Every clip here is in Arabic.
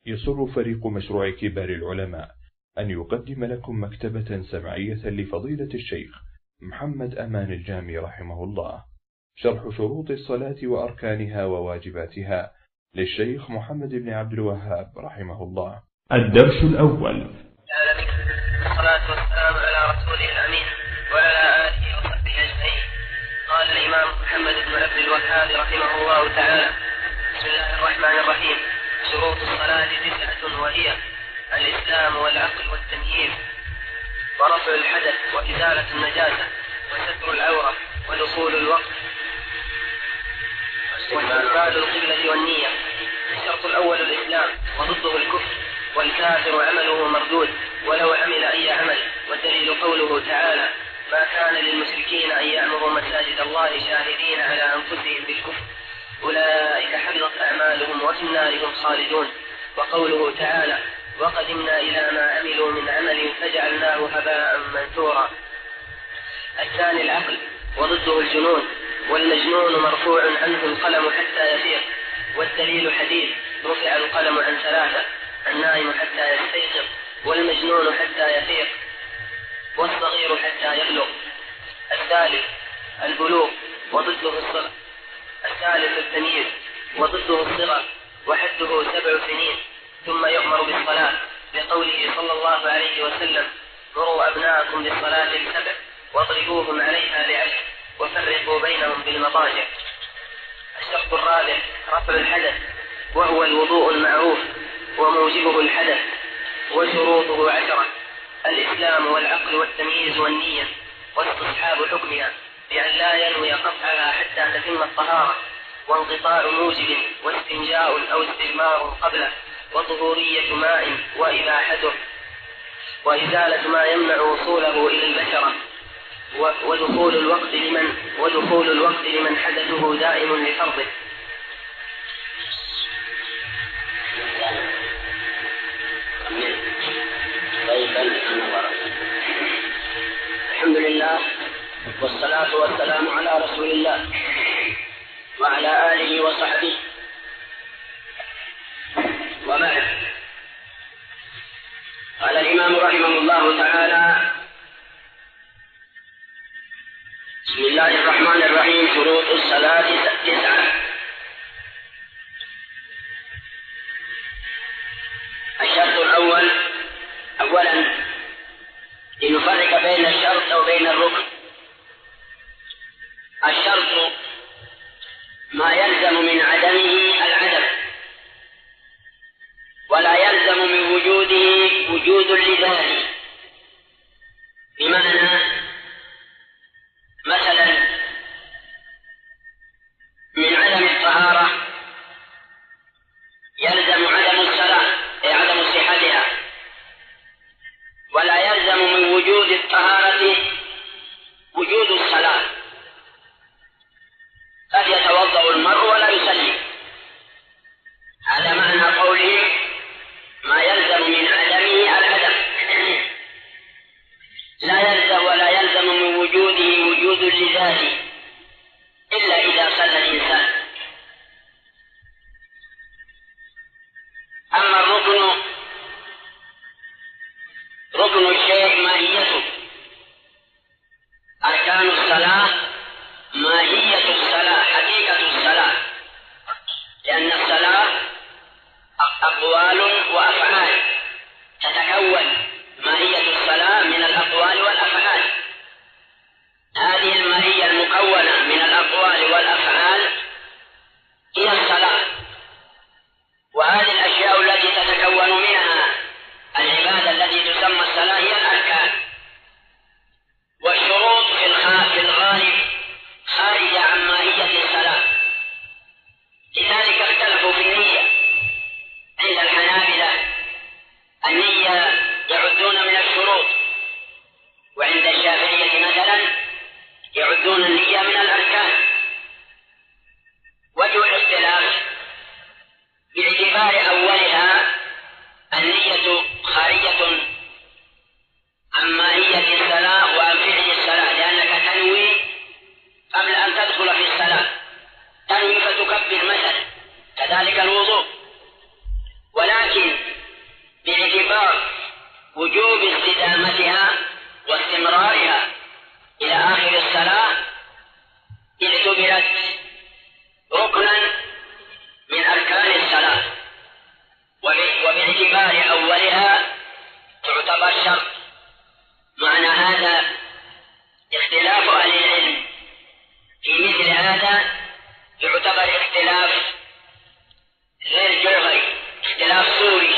يسر فريق مشروع كبار العلماء أن يقدم لكم مكتبة سمعية لفضيلة الشيخ محمد أمان الجامي رحمه الله، شرح شروط الصلاة وأركانها وواجباتها للشيخ محمد بن عبد الوهاب رحمه الله. الدرس الأول. الصلاة والسلام على رسوله الأمين وعلى آله وصحبه أجمعين. قال الإمام محمد بن عبد الوهاب رحمه الله تعالى: بسم الله الرحمن الرحيم. شروط الصلاة 9، وهي الإسلام والعقل والتمييز ورفع الحدث وإزالة النجاسة وستر العورة ودخول الوقت واستقبال القبلة والنية. الشرط الأول الإسلام وضده الكفر، والكافر عمله مردود ولو عمل أي عمل، والدليل قوله تعالى: ما كان للمشركين أن يعمروا مساجد الله شاهدين على أنفسهم بالكفر أولئك حبطت أعمالهم وفي النار هم خالدون. وقوله تعالى: وقدمنا إلى ما عملوا من عمل فجعلناه هباء منثورا. الثاني العقل وضده الجنون، والمجنون مرفوع عنه القلم حتى يفيق، والدليل حديث: رفع القلم عن 3، النائم حتى يستيقظ، والمجنون حتى يفيق، والصغير حتى يبلغ. الثالث البلوغ وضده الصغر. الثالث التمييز وضده الصغر، وحده 7 سنين، ثم يؤمر بالصلاة بقوله صلى الله عليه وسلم: مروا أبناءكم بالصلاة ل7 واضربوهم عليها ل10 وفرقوا بينهم بالمضاجع. الشرط الرابع رفع الحدث، وهو الوضوء المعروف وموجبه الحدث، وشروطه 10: الإسلام والعقل والتمييز والنية واستصحاب حكمها بأن لا ينوي قطعها حتى تتم الطهارة، وانقطاع موجب، واستنجاء أو استجمار قبله، وطهورية ماء وإباحته، وإزالة ما يمنع وصوله إلى البشرة، ودخول الوقت لمن حدثه دائم لفرضه. الحمد لله والصلاة والسلام على رسول الله وعلى آله وصحبه، وبعد. قال الإمام رحمه الله تعالى: بسم الله الرحمن الرحيم. شروط الصلاة 9. الشرط الأول، أولا لنفرق بين الشرط وبين الركن. الشرط ما يلزم من عدمه العدم، ولا يلزم من وجوده وجود لذاته. بمعنى مثلا من عدم الطهارة يلزم عدم الصلاة أي عدم صحتها، ولا يلزم من وجود الطهارة وجود الصلاة. قد يتوضأ المرء ولا يصلي، هذا معنى قولهم ما يلزم من عدمه العدم. لا يلزم ولا يلزم من وجوده وجود لذاته إلا إذا صلى الإنسان. أما الركن، ركن الشيء ماهيته. أركان الصلاة ماهية الصلاة، حقيقة الصلاة، لأن الصلاة أقوال وأفعال، تتكون ماهية الصلاة من الأقوال والأفعال. هذه الماهية المكونة من الأقوال والأفعال هي الصلاة، وهذه الأشياء التي تتكون منها العبادة التي تسمى الصلاة هي الأركان.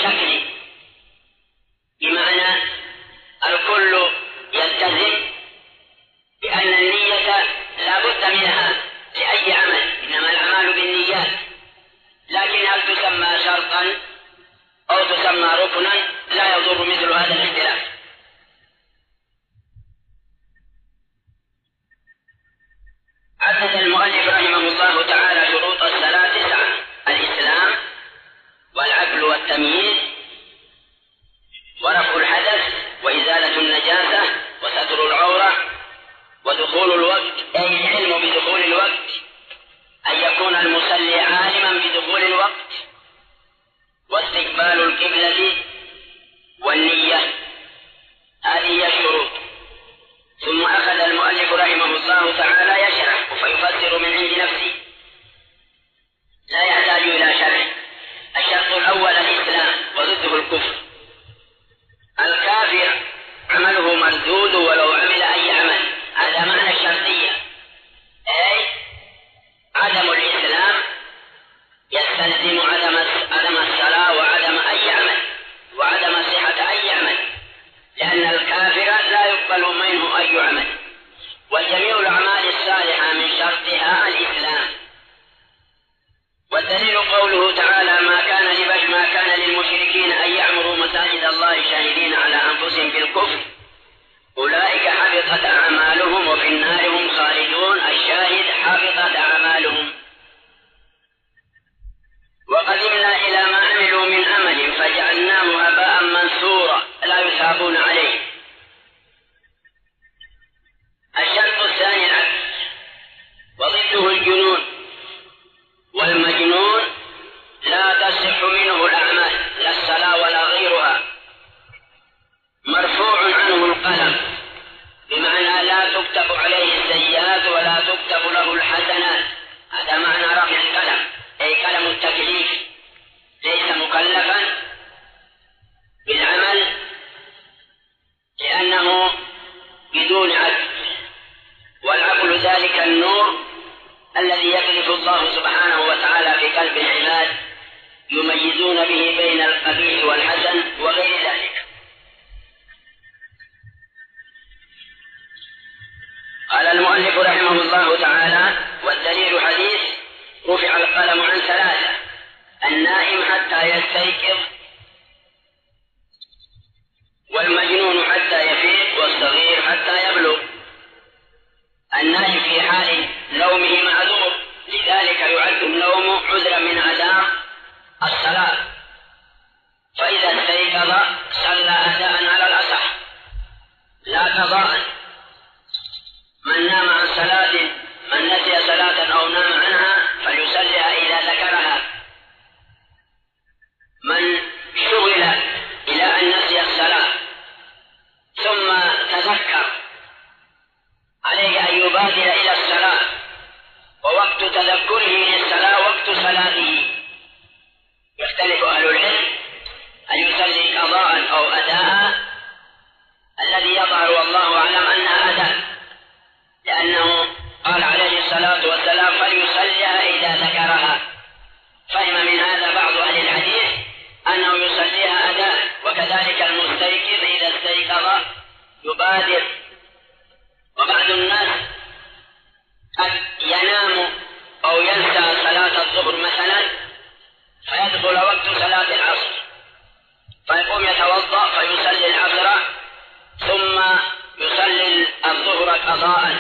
الشكل، بمعنى الكل يلتزم بأن النية لا بد منها لأي عمل، إنما الأعمال بالنيات، لكن هل تسمى شرطا أو تسمى ركنا لا يضر مثل هذا الاختلاف. عدد المؤلف رحمه الله تعالى شروط الصلاة 9: الإسلام والعقل والتمييز ورفع الحدث وإزالة النجاسة وستر العورة ودخول الوقت، أي العلم بدخول الوقت، أن يكون المصلي عالما بدخول الوقت، واستقبال القبلة والنية. هذه هي الشروط. ثم أخذ المؤلف رحمه الله تعالى يشرح فيفسر من عند نفسه، لا يحتاج إلى شرح. الشرط الأول الإسلام وضده الكفر. الكافر عمله مردود ولو عمل أي عمل، هذا معنى الشرطية، أي عدم الإسلام يستلزم عدم الصلاة وعدم أي عمل وعدم صحة أي عمل، لأن الكافر لا يقبل منه أي عمل. وجميع الأعمال الصالحة من شرطها الإسلام. والدليل قوله تعالى: ما كان للمشركين أن يعمروا مساجد الله شاهدين على أنفسهم بالكفر أولئك حبطت أعمالهم وفي النار هم خالدون. الشاهد حبطت أعمالهم. وقدمنا إلى ما عملوا من أمل فجعلناه هباء منثورا لا يثابون عليه. الشرط الثاني العكس وضده الجنون. والمجنون لا تصح منه الأعمال لا الصلاة ولا غيرها، مرفوع عنه القلم، بمعنى لا تكتب عليه السيئات ولا تكتب له الحسنات. هذا معنى رفع القلم، أي قلم التكليف، ليس مكلفا بالعمل لأنه بدون عقل. والعقل ذلك النور الذي يقذف الله سبحانه وتعالى في قلب العباد يميزون به بين القبيح والحسن وغير ذلك. قال المؤلف رحمه الله تعالى: والدليل حديث رفع القلم عن 3: النائم حتى يستيقظ، والمجنون حتى يفيق، والصغير حتى يبلغ. النائم في حال نومه معذور، لذلك يعد النوم عذرا من أداء الصلاة، فإذا استيقظ صلى أداء على الأصح لا قضاء. من نام عن صلاة، من نسي صلاة أو نام عنها فليصليها إذا ذكرها. من شغل إلى أن نسي الصلاة ثم تذكر عليه أن يبادر إلى الصلاة، ووقت تذكره للصلاة وقت صلاته. يختلف أهل العلم أن يصلي قضاء أو أداء. الذي يظهر والله أعلم أنها أداء، لأنه قال عليه الصلاة والسلام: فليصليها إذا ذكرها. فهم من هذا بعض أهل الحديث أنه يصليها أداء، وكذلك المستيقظ إذا استيقظ يبادر. وبعض الناس قد ينام أو ينسى صلاة الظهر مثلا فيدخل وقت صلاة العصر، فيقوم يتوضأ فيصلي العصر ثم يصلي الظهر قضاء،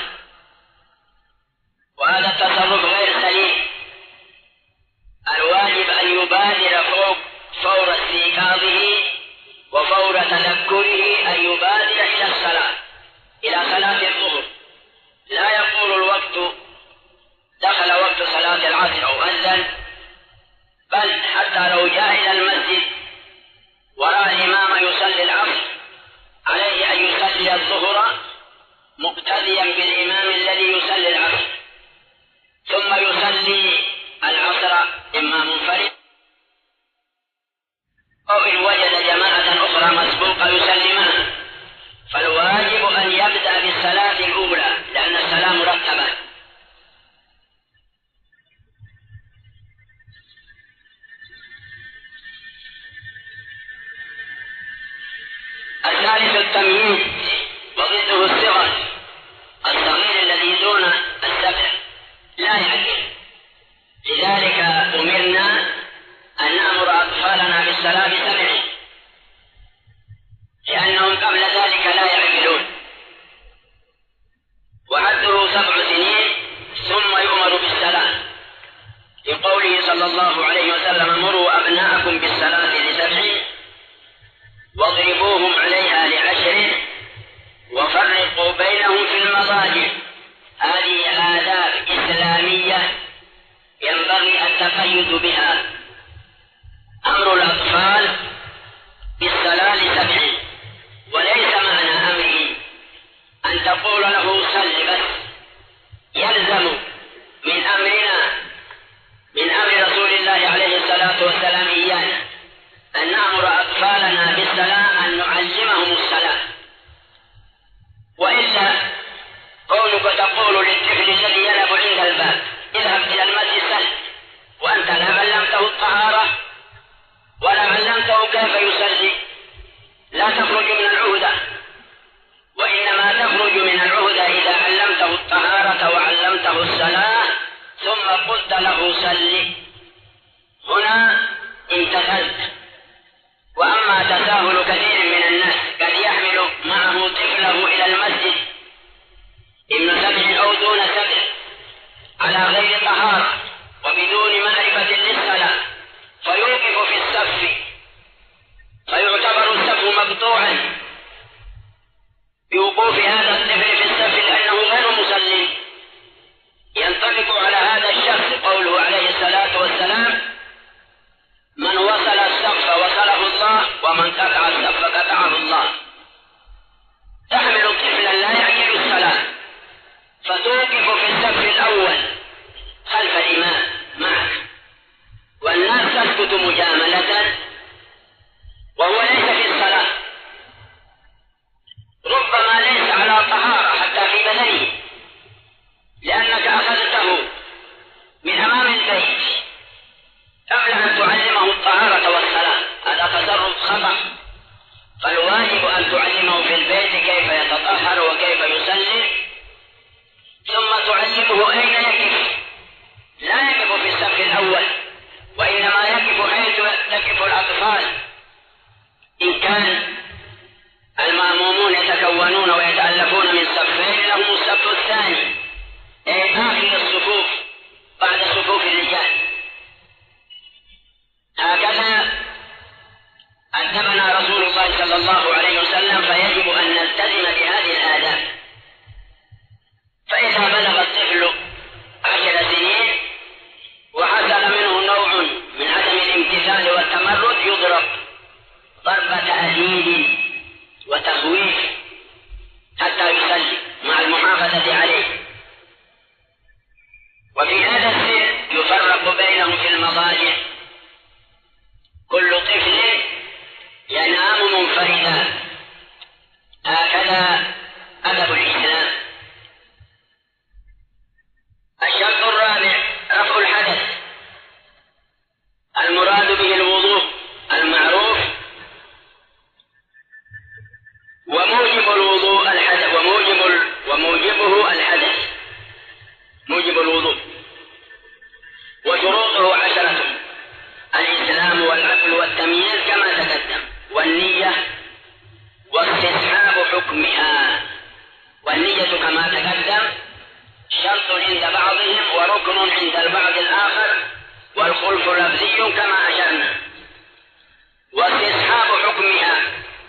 وهذا التصرف غير سليم. الواجب أن يبادر فور استيقاظه وفور تذكره أن يبادر إلى الصلاة، إلى صلاة الظهر. لا يقول الوقت دخل وقت صلاة العصر أو أذن، بل حتى لو جاء إلى المسجد ورأى الإمام يصلي العصر عليه أن يصلي الظهر مقتديا بالإمام الذي يصلي العصر، ثم يصلي العصر إما منفرد أو إن وجد جماعة أخرى مسبوقة يصلي معها. فالواجب أن يبدأ بالصلاة الأولى لأن الصلاة مرتبة. والثالث التمييز وضده الصغر، الصغير الذي دون السبع لا يعقل. لذلك أمرنا أن نأمر أطفالنا بالصلاة ب7 لأنهم قبل ذلك لا يعقلون، وحده 7 سنين ثم يؤمر بالصلاة، لقوله صلى الله عليه وسلم: مروا أبناءكم بالصلاة ل7 واضربوهم عليها ل10 وفرقوا بينهم في المضاجع. هذه آداب إسلامية ينبغي التقيد بها. أمر الأطفال بالصلاة ل7، وليس معنى أمره أن تقول له صل بس. يلزم من أمرنا، من أمر رسول الله عليه الصلاة والسلام إيانا، أن نأمر أطفالنا بالصلاة، أن نعلمهم الصلاة. وإلا قولك تقول للطفل الذي يلعب عند الباب: اذهب إلى المسجد صل، وأنت لا علمته الطهارة ولا علمته كيف يصلي، لا تخرج من العهدة. وإنما تخرج من العهدة إذا علمته الطهارة وعلمته الصلاة ثم قلت له صل، هنا امتثلت. وأما تساهل كثير من الناس، قد يحمل معه طفله إلى المسجد ابن 7 أو دون 7 على غير طهارة وبدون معرفة للصلاة، فيوقف في الصف، فيعتبر الصف مقطوعا بوقوف هذا الطفل في الصف لأنه غير مسلم. ينطبق على هذا الشخص قوله عليه الصلاة والسلام: من وصل الصف وصله الله، ومن قطع الصف قطعه الله. تحمل طفلا لا يعقل الصلاة فتوقف في الصف الأول خلف الإمام معك، والناس تسكت مجاملة وهو ليس في الصلاة، ربما ليس على طهارة حتى في بدنه، لأنك أخذته من أمام البيت قبل أن تعلمه الطهارة والصلاة. هذا تصرف خطأ، فالواجب أن تعلمه في البيت كيف يتطهر وكيف يصلي، ثم تعلمه أين يقف. لا يقف في الصف الأول، وإنما يقف حيث يقف الأطفال. إن كان المأمومون يتكونون ويتألفون من صفين، لهم الصف الثاني أي آخر الصفوف بعد صفوف الرجال. هكذا أدبنا رسول الله صلى الله عليه وسلم، فيجب أن نلتزم بهذه الآداب. فإذا بلغ الطفل 10 سنين وحصل منه نوع من عدم الامتثال والتمرد، يضرب ضرب تأديب وتخويف حتى يصلي مع المحافظة عليه. وفي هذا السن يفرق بينهم في المضاجع، كل طفل ينام منفردا. هكذا أدب الإسلام. الشرط الرابع رفع الحدث، المراد به الوضوء المعروف، وموجب الوضوء الحدث، وموجبه الحدث، موجب الوضوء. وشروطه 10: الإسلام والعقل والتمييز كما تقدم، والنية واستصحاب حكمها. والنية كما تقدم شرط عند بعضهم وركن عند البعض الآخر، والخلف لفظي كما أشرنا. واستصحاب حكمها،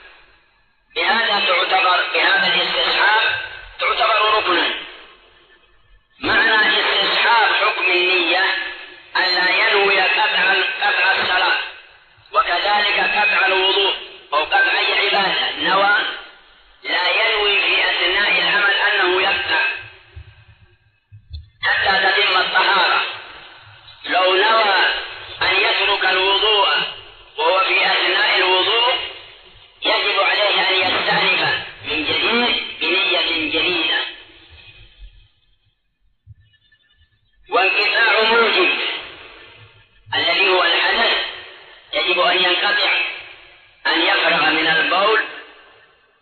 بهذا الاستصحاب تعتبر ركنا. معنى استصحاب حكم النية ألا ينوي قطع الصلاة، وكذلك قطع الوضوء أو قطع أي عبادة نوى، لا ينوي في أثناء العمل أنه يقطع حتى تتم الطهارة. لو نوى أن يترك الوضوء وهو في أثناء الوضوء، يجب عليه أن يستأنف من جديد بنية جديدة. وانقطاع موجب الذي هو الحدث يجب أن ينقطع، أن يفرغ من البول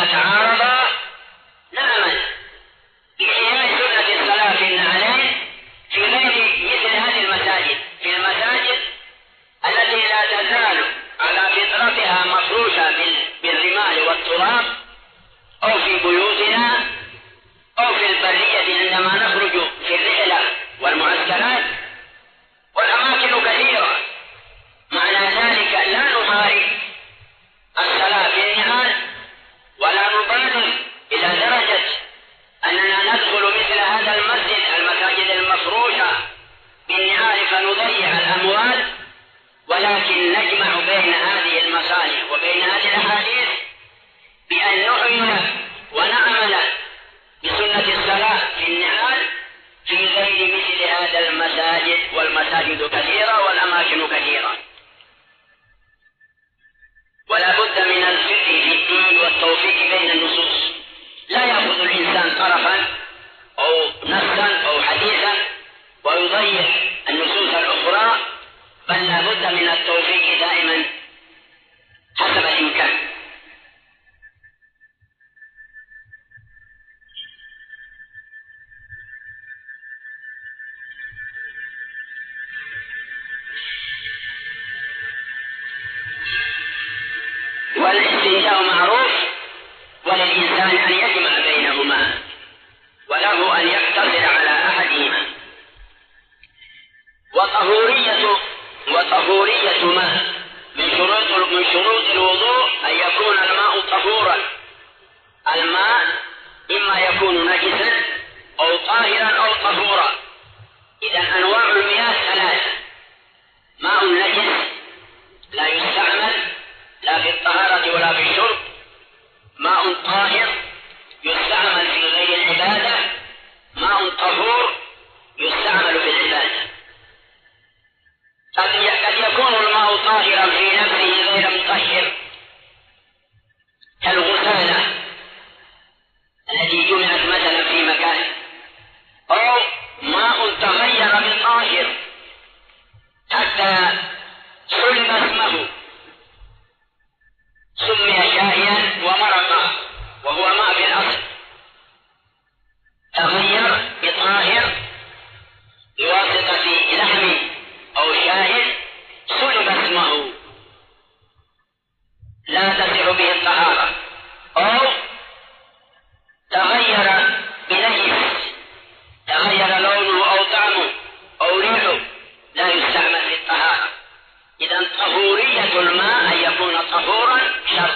إذا تعارضا نعمل بإحياء سنة الصلاة في النعلين في غير مثل هذه المساجد، في المساجد التي لا تزال على فطرتها مفروشة بالرمال والتراب، أو في بيوتنا أو في البرية عندما نخرج في الرحلة والمعسكرات، والأماكن كثيرة. معنى ذلك لا نحارب الصلاة في النعال ولا نبالغ إلى درجة أننا ندخل مثل هذا المساجد المفروشة بالنعال فنضيع الأموال، ولكن نجمع بين هذه المصالح وبين هذه الأحاديث بأن نحيي ونعمل بسنة الصلاة في النعال في غير مثل هذا المساجد، والمساجد كثيرة والأماكن كثيرة. ولا بد من الفقه في الدين والتوفيق بين النصوص، لا يأخذ الإنسان طرفا أو نصا أو حديثا ويضيع النصوص الأخرى، بل لا بد من التوفيق دائما حسب الإمكان. والاستنجاء معروف، وللإنسان أن يجمع بينهما وله أن يقتصر على أحدهما. وطهورية ماء من شروط الوضوء أن يكون الماء طهورا. الماء إما يكون نجسا أو طاهرا أو طهورا. إذا أنواع المياه ثلاثة: ماء نجس لا يستعمل لا في الطهارة ولا في الشرب، ماء طاهر يستعمل في غير العبادة، ماء طهور يستعمل في العبادة. قد يكون الماء طاهرا في نفسه غير مطهر كالغسالة التي جمعت مثلا في مكان، أو ماء تغير بطاهر حتى سلب اسمه، سمي شاهيا ومرقا وهو ماء في الأصل، تغير بطاهر بواسطة لحم أو شاهد سلب اسمه لا تسع به الطهارة، أو تغير بنجس تغير لونه أو طعمه أو ريحه لا يستعمل في الطهارة. إذا طهورية الماء أن يكون طهورا شرط،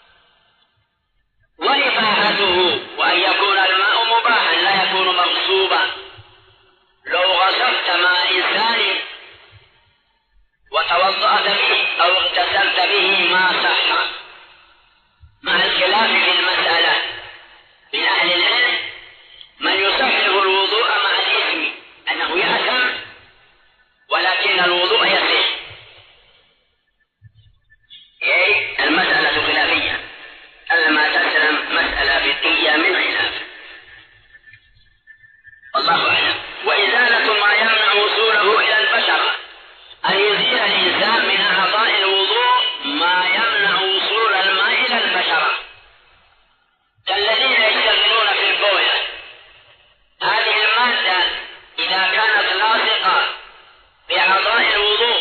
وإباحته وأن يكون الماء مباحا لا يكون مغصوبا. لو غصبت ماء إنسان وتوضأت به أو اغتسلت به ما صح، مع الخلاف في المسألة من أهل العلم من يصحح الوضوء مع الإثم أنه يأثم، ولكن الوضوء يصح. المسألة خلافية، ألما تسلم مسألة فقهية من خلاف، والله أعلم. وإزالة ما يمنع وصوله إلى البشرة، أن يزيل الإنسان من أعضاء الوضوء ما يمنع وصول الماء إلى البشرة، كالذين يشتغلون في البوية. هذه المادة إذا كانت لاصقة بأعضاء الوضوء،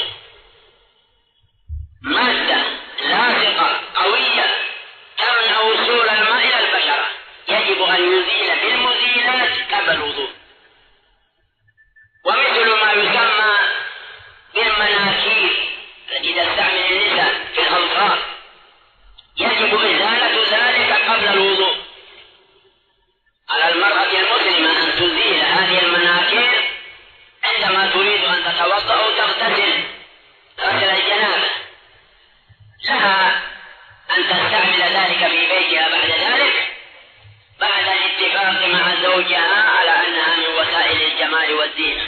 مادة لاصقة قوية تمنع وصول الماء إلى البشرة، يجب أن يزيل بالمزيلات قبل الوضوء. ومثل ما يسمى بالمناكير التي تستعمل النساء في الأظفار، يجب إزالة ذلك قبل الوضوء. على المرأة المسلمة أن تزيل هذه المناكير عندما تريد أن تتوضأ أو تغتسل غسل الجنابة، لها أن تستعمل ذلك في بيتها بعد ذلك، بعد الاتفاق مع زوجها على أنها من وسائل الجمال والزينة.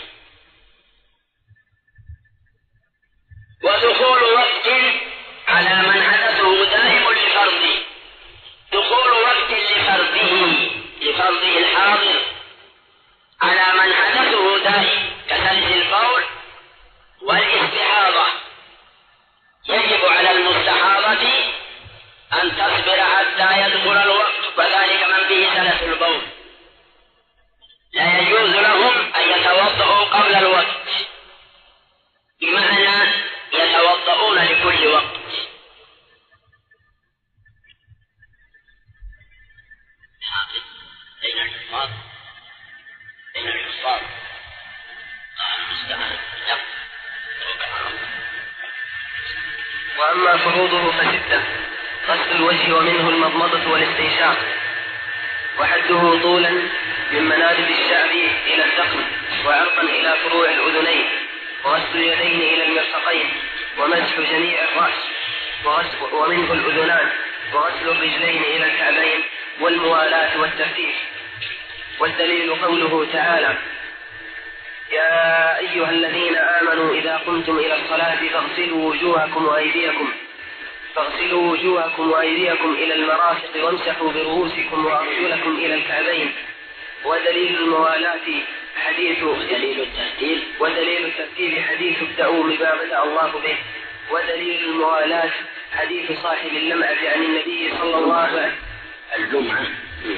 ودخول وقت على من حدثه دائم لفرضه، دخول وقت لفرضه الحاضر على من حدثه دائم كثلث البول والاستحاضة. يجب على المستحاضة أن تصبر حتى يدخل الوقت قبل الوقت، بمعنى يتوضؤون لكل وقت. بين الحفاظ وأما فروضه فستة: غسل الوجه ومنه المضمضة والاستنشاق، وحده طولا من منابت الشعر إلى الذقن، وعرضا إلى فروع الأذنين، وغسل اليدين إلى المرفقين، ومسح جميع الرأس، ومنه الأذنان، وغسل الرجلين إلى الكعبين، والموالاة والترتيب. والدليل قوله تعالى: يا أيها الذين آمنوا إذا قمتم إلى الصلاة فاغسلوا وجوهكم وأيديكم إلى المرافق وامسحوا برؤوسكم وأرجلكم إلى الكعبين. ودليل الموالاة ودليل الترتيب حديث ابدأوا بما بدأ الله به. ودليل الموالاة حديث صاحب اللمعة عن النبي صلى الله عليه وسلم.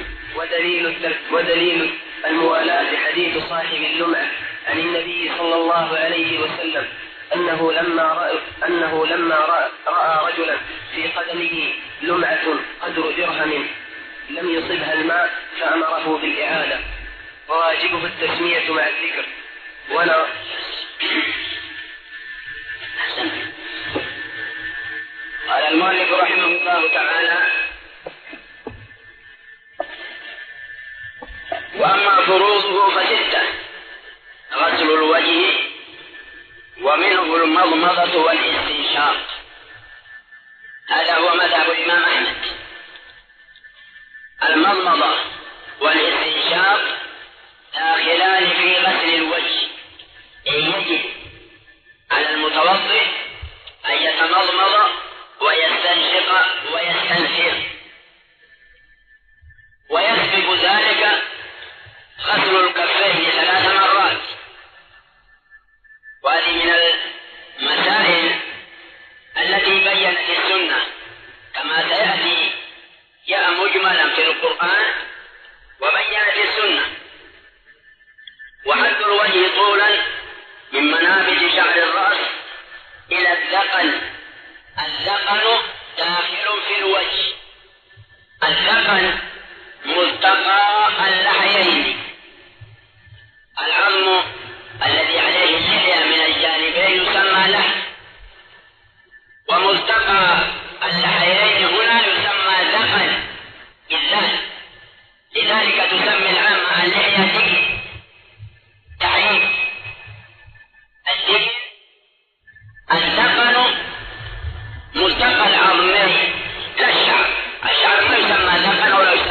ودليل الموالاة حديث صاحب اللمعة عن النبي صلى الله عليه وسلم أنه لما رأى رجلا في قدمه لمعة قدر درهم لم يصبها الماء فأمره بالإعادة، وواجبه التسمية مع الذكر. قال المؤلف رحمه الله تعالى: وأما فروضه فستة: غسل الوجه ومنه المضمضة والاستنشاق. هذا هو مذهب الإمام أحمد. المضمضة والاستنشاق داخلان في غسل الوجه، يجب على المتوضئ أن يتمضمض ويستنشق ويستنثر، ويسبق ذلك غسل الكفين 3 مرات. وهذه من المسائل التي بينت السنة كما سيأتي، جاء مجملا في القرآن وبينت السنة. وحد الوجه طولا من منابت شعر الرأس إلى الذقن. الذقن داخل في الوجه. الذقن ملتقى اللحيين، العظم الذي عليه اللحية من الجانبين يسمى لحم، وملتقى اللحيين هنا يسمى ذقن بالذات. لذلك تسمي العامة اللحية ذقن، تعريف الذقن: الذقن ملتقى العظمين لا الشعر. الشعر ما يسمى ذقن ولا يسمى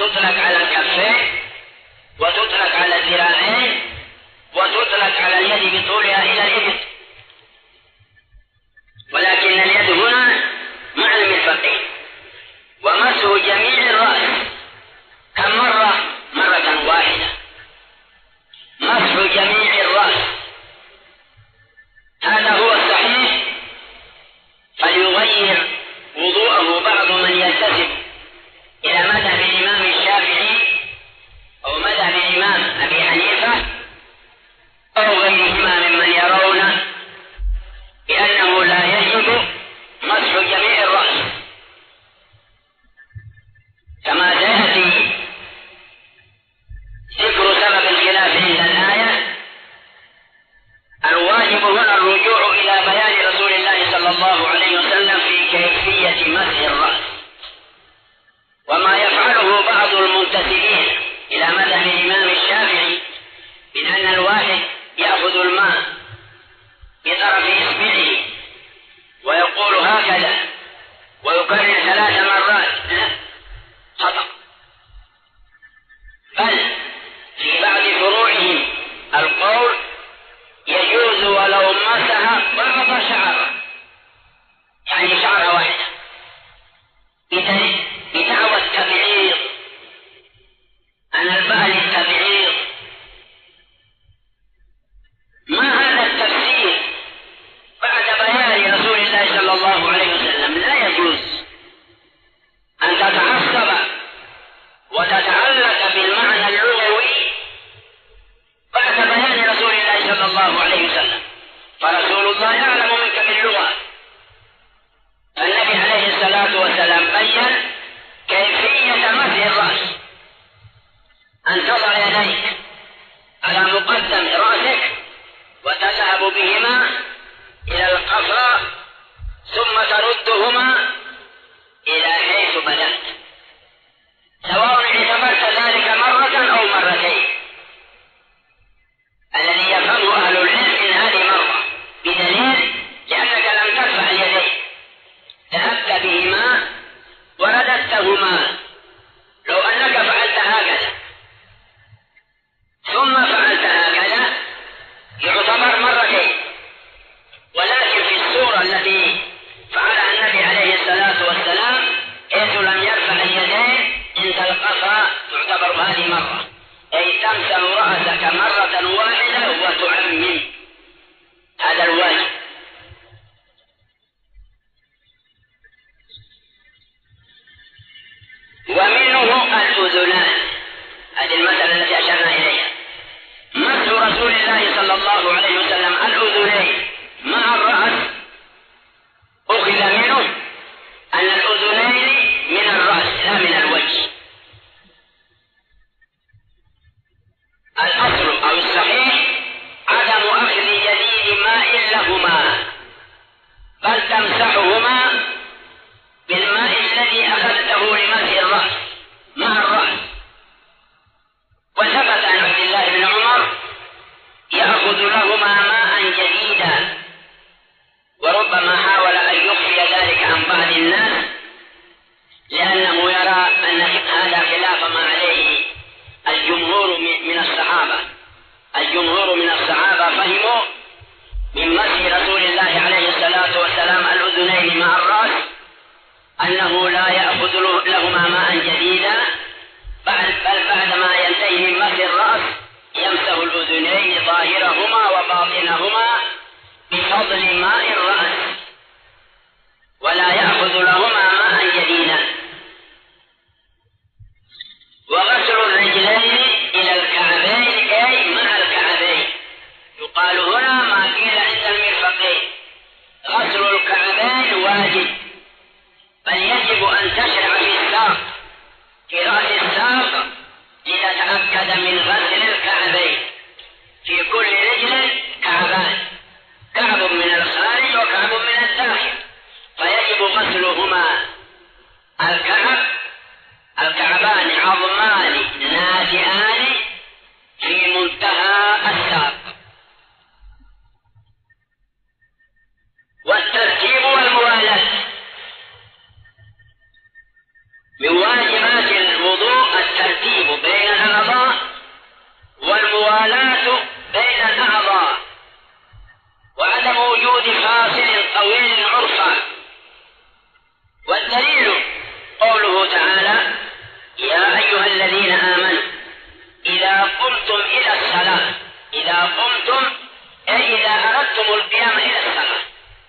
تطلق على الكفين وتطلق على الذراعين وتطلق على اليد بطولها إلى الإبط، ولكن اليد هنا مع المرفقين. ومسح جميع الرأس كم مرة؟ مرة واحدة. مسح جميع الرأس هذا هو الصحيح، فليغير وضوءه بعض من ينتسب إلى مذهب الإمام الشافعي أو مذهب الإمام أبي حنيفة أو غيرهما ممن يرون بأنه لا يجب مسح جميع الرأس، كما سيأتي ذكر سبب الخلاف عند الآية. الواجب هنا الرجوع إلى بيان رسول الله صلى الله عليه وسلم في كيفية مسح الرأس، وما يفعله بعض المنتسبين إلى مذهب الإمام الشافعي من أن الواحد يأخذ الماء بطرف إصبعه ويقول هكذا ويكرر 3 مرات، خطأ. بل في بعض فروعهم القول يجوز ولو مسح بعض شعره، يعني شعرة واحدة، بدعوى التبعيض، أن البال التبعيض. ما هذا التفسير بعد بيان رسول الله صلى الله عليه وسلم؟ لا يجوز أن تتعصب وتتعلق بالمعنى اللغوي بعد بيان رسول الله صلى الله عليه وسلم، فرسول الله أعلم منك باللغة. النبي عليه الصلاة والسلام بين كيفية مسح الرأس، أن تضع يديك على مقدم رأسك وتذهب بهما إلى القفا ثم تردهما إلى حيث بدأت، سواء اعتبرت ذلك مرة أو مرتين. الذي يفهمه أهل العلم من هذه مرة بدليل لأنك لم ترفع اليدين، ذهبت بهما ورددتهما. لو أنك فعلت هكذا ثم فعلت هكذا يعتبر مرتين، ولكن في الصورة التي فعلها النبي عليه الصلاة والسلام حيث لم يرفع اليدين عند القفا تعتبر هذه مرة، أي تمسح رأسك مرة واحدة وتعمم. هذا الواجب. ومنه الأذنان، هذه المسألة التي أشرنا إليها. مسح رسول الله صلى الله عليه وسلم الأذنين مع الرأس أخذ منه أن الأذنين من الرأس لا من الوجه. الأصل أو الصحيح عدم أخذ جديد ماء لهما، بل تمسحهما بالماء الذي أخذته لمسح الرأس مع الرأس. وثبت عن عبد الله بن عمر يأخذ لهما ماء جديدا، وربما حاول أن يخفي ذلك عن بعض الناس لأنه يرى أن هذا خلاف ما عليه الجمهور من الصحابة. الجمهور من الصحابة فهموا من مسح رسول الله عليه الصلاة والسلام الأذنين مع الرأس أنه لا يأخذ لهما ماء جديدا، بل بعدما ينتهي من مسح الرأس يمسح الأذنين ظاهرهما وباطنهما بفضل ماء الرأس، ولا يأخذ لهما ماء جديدا. وغسل الرجلين إلى الكعبين أي مع الكعبين، يقال هنا ما قيل عند المرفقين. غسل الكعبين واجب، بل يجب أن تشرع في الساق، في رأس الساق، لتتأكد من غسل الكعبين. في كل رجل كعبان، كعب من الخارج وكعب من الداخل، فيجب غسلهما. الكعبان عظمان ناتئان في منتهى الساق. والترتيب والموالاة من واجبات الوضوء الترتيب الذين آمنوا إذا قمتم إلى الصلاة، إذا قمتم أي إذا أردتم القيام إلى الصلاة،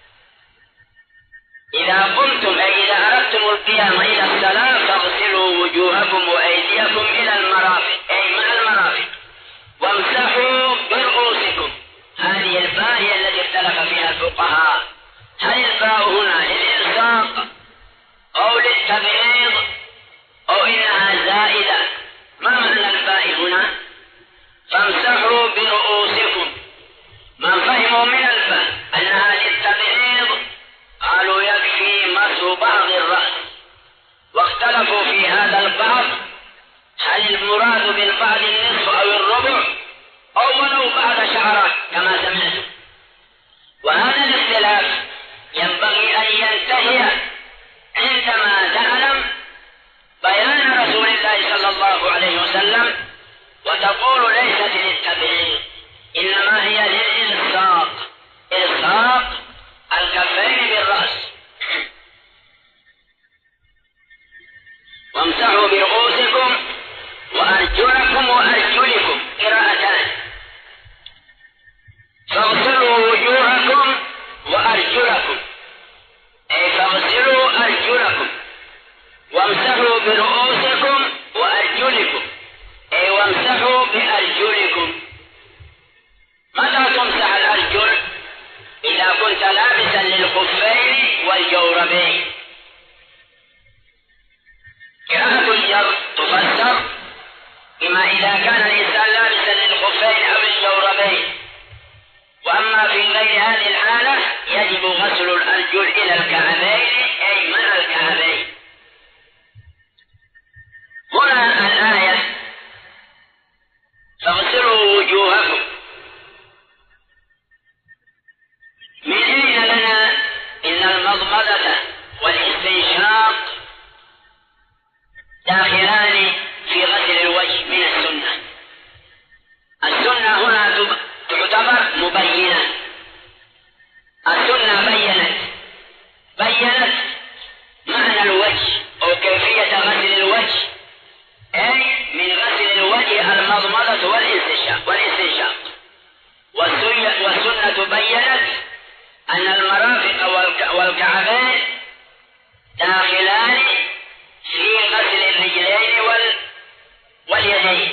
إذا قمتم أي إذا أردتم القيام إلى الصلاة فاغسلوا وجوهكم وأيديكم إلى المرافق أي مع المرافق، وامسحوا برؤوسكم. هذه الباء هي التي اختلف فيها الفقهاء، هل الباء هنا للإلصاق أو للتبعيض أو إنها زائدة؟ ما معنى الباء هنا؟ فامسحوا برؤوسكم. من فهموا من الباء أنها للتبعيض قالوا يكفي مسح بعض الرأس، واختلفوا في هذا البعض هل المراد بالبعض النصف أو الربع أو ولو بعض شعرات كما سمعتم. وهذا الاختلاف ينبغي أن ينتهي عندما تعلم بيان رسول الله صلى الله عليه وسلم وتقول ليست للتبعيض إنما هي للإلصاق، إلصاق الكفين بالرأس. وامسحوا برؤوسكم وأرجلكم وأرجلكم قراءتان، فاغسلوا وجوهكم وأرجلكم أي فاغسلوا أرجلكم، وامسحوا برؤوسكم وأرجلكم أي وامسحوا بأرجلكم. متى تمسح الأرجل؟ إذا كنت لابسا للخفين والجوربين. قراءة الجر تفسر بما إذا كان الإنسان لابسا للخفين أو الجوربين، وأما في غير هذه الحالة يجب غسل الأرجل إلى الكعبين أي مع الكعبين. هنا الآية فاغسلوا وجوهكم، من أين لنا إن المضمضة والاستنشاق داخلان في غسل الوجه من السنة. السنة هنا تعتبر مبينة، السنة بينت معنى الوجه أو كيفية غسل الوجه، أي من غسل الوجه المضمضة والاستنشاق. والسنة بينت أن المرافق والكعبين داخلان في غسل الرجلين واليدين،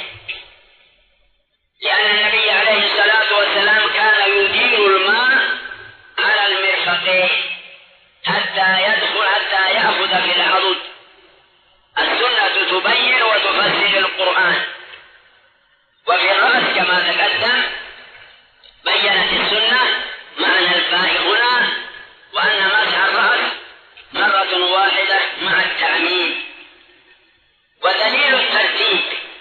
لأن النبي عليه الصلاة والسلام كان يدير الماء على المرفقين حتى يأخذ في العضد. السنة تبين وتفسر القرآن. وفي الرأس كما تقدم بينت السنة معنى الباء هنا، وأن مسح الرأس مرة واحدة مع التعميم. ودليل الترتيب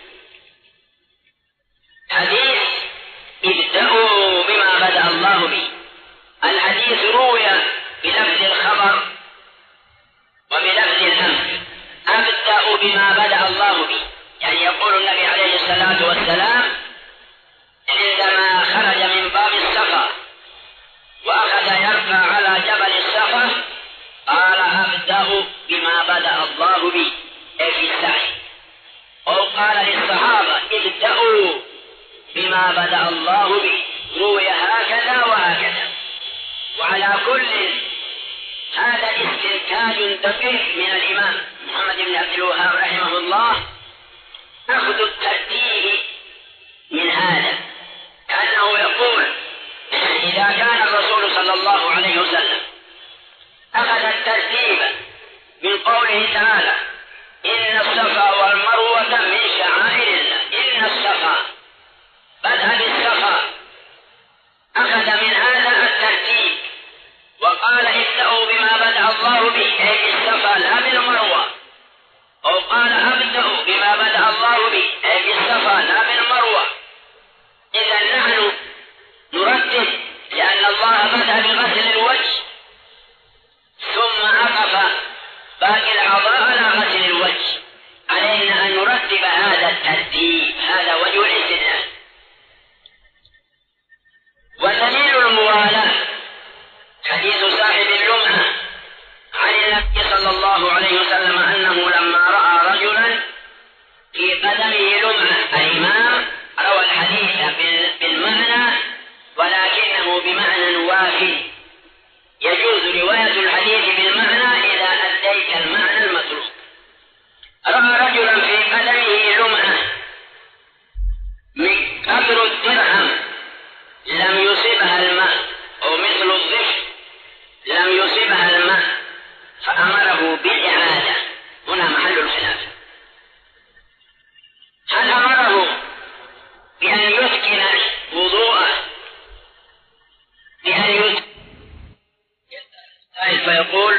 حديث ابدأوا بما بدأ الله به. الحديث روي بلفظ الخبر وبلفظ الأمر. أبدأوا بما بدأ الله به، يعني يقول النبي عليه الصلاة والسلام عندما خرج من باب الصفا وأخذ يرفع على جبل الصفا قال أبدأ بما بدأ الله به أي في السعي، أو قال للصحابة ابدأوا بما بدأ الله به. روي هكذا وهكذا. وعلى كل هذا استنتاج دقيق من الإمام محمد بن عبد الوهاب رحمه الله، أخذ الترتيب من هذا، كأنه يقول إذا كان الرسول صلى الله عليه وسلم أخذ الترتيب من قوله تعالى إن الصفا والمروة من شعائر الله، إن الصفا بدأ بالصفا، أخذ من هذا الترتيب وقال ابدأوا بما بدأ الله به أي بالصفا لا بالمروة، أو قال أبدأوا قدمه لمعة. الإمام روى الحديث بالمعنى ولكنه بمعنى وافي. يجوز رواية الحديث بالمعنى إذا أديت المعنى المطلوب. رأى رجلا في قدمه لمعة قدر الدرهم لم يصبها الماء، أو مثل الظفر لم يصبها الماء، فأمره بالإعادة. هنا محل الخلاف. هل أمره بأن يسكن وضوءه، بأن يسكن فيقول: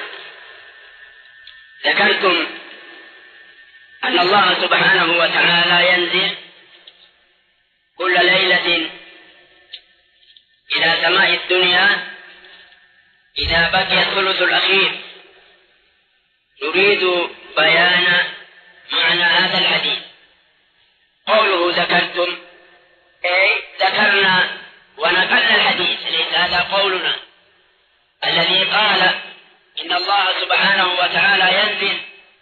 ذكرتم أن الله سبحانه وتعالى ينزل كل ليلة إلى سماء الدنيا إذا بقي الثلث الأخير. نريد بيان معنى هذا الحديث. قوله ذكرتم أي ذكرنا ونقلنا الحديث، ليس هذا قولنا الذي قال إن الله سبحانه وتعالى ينزل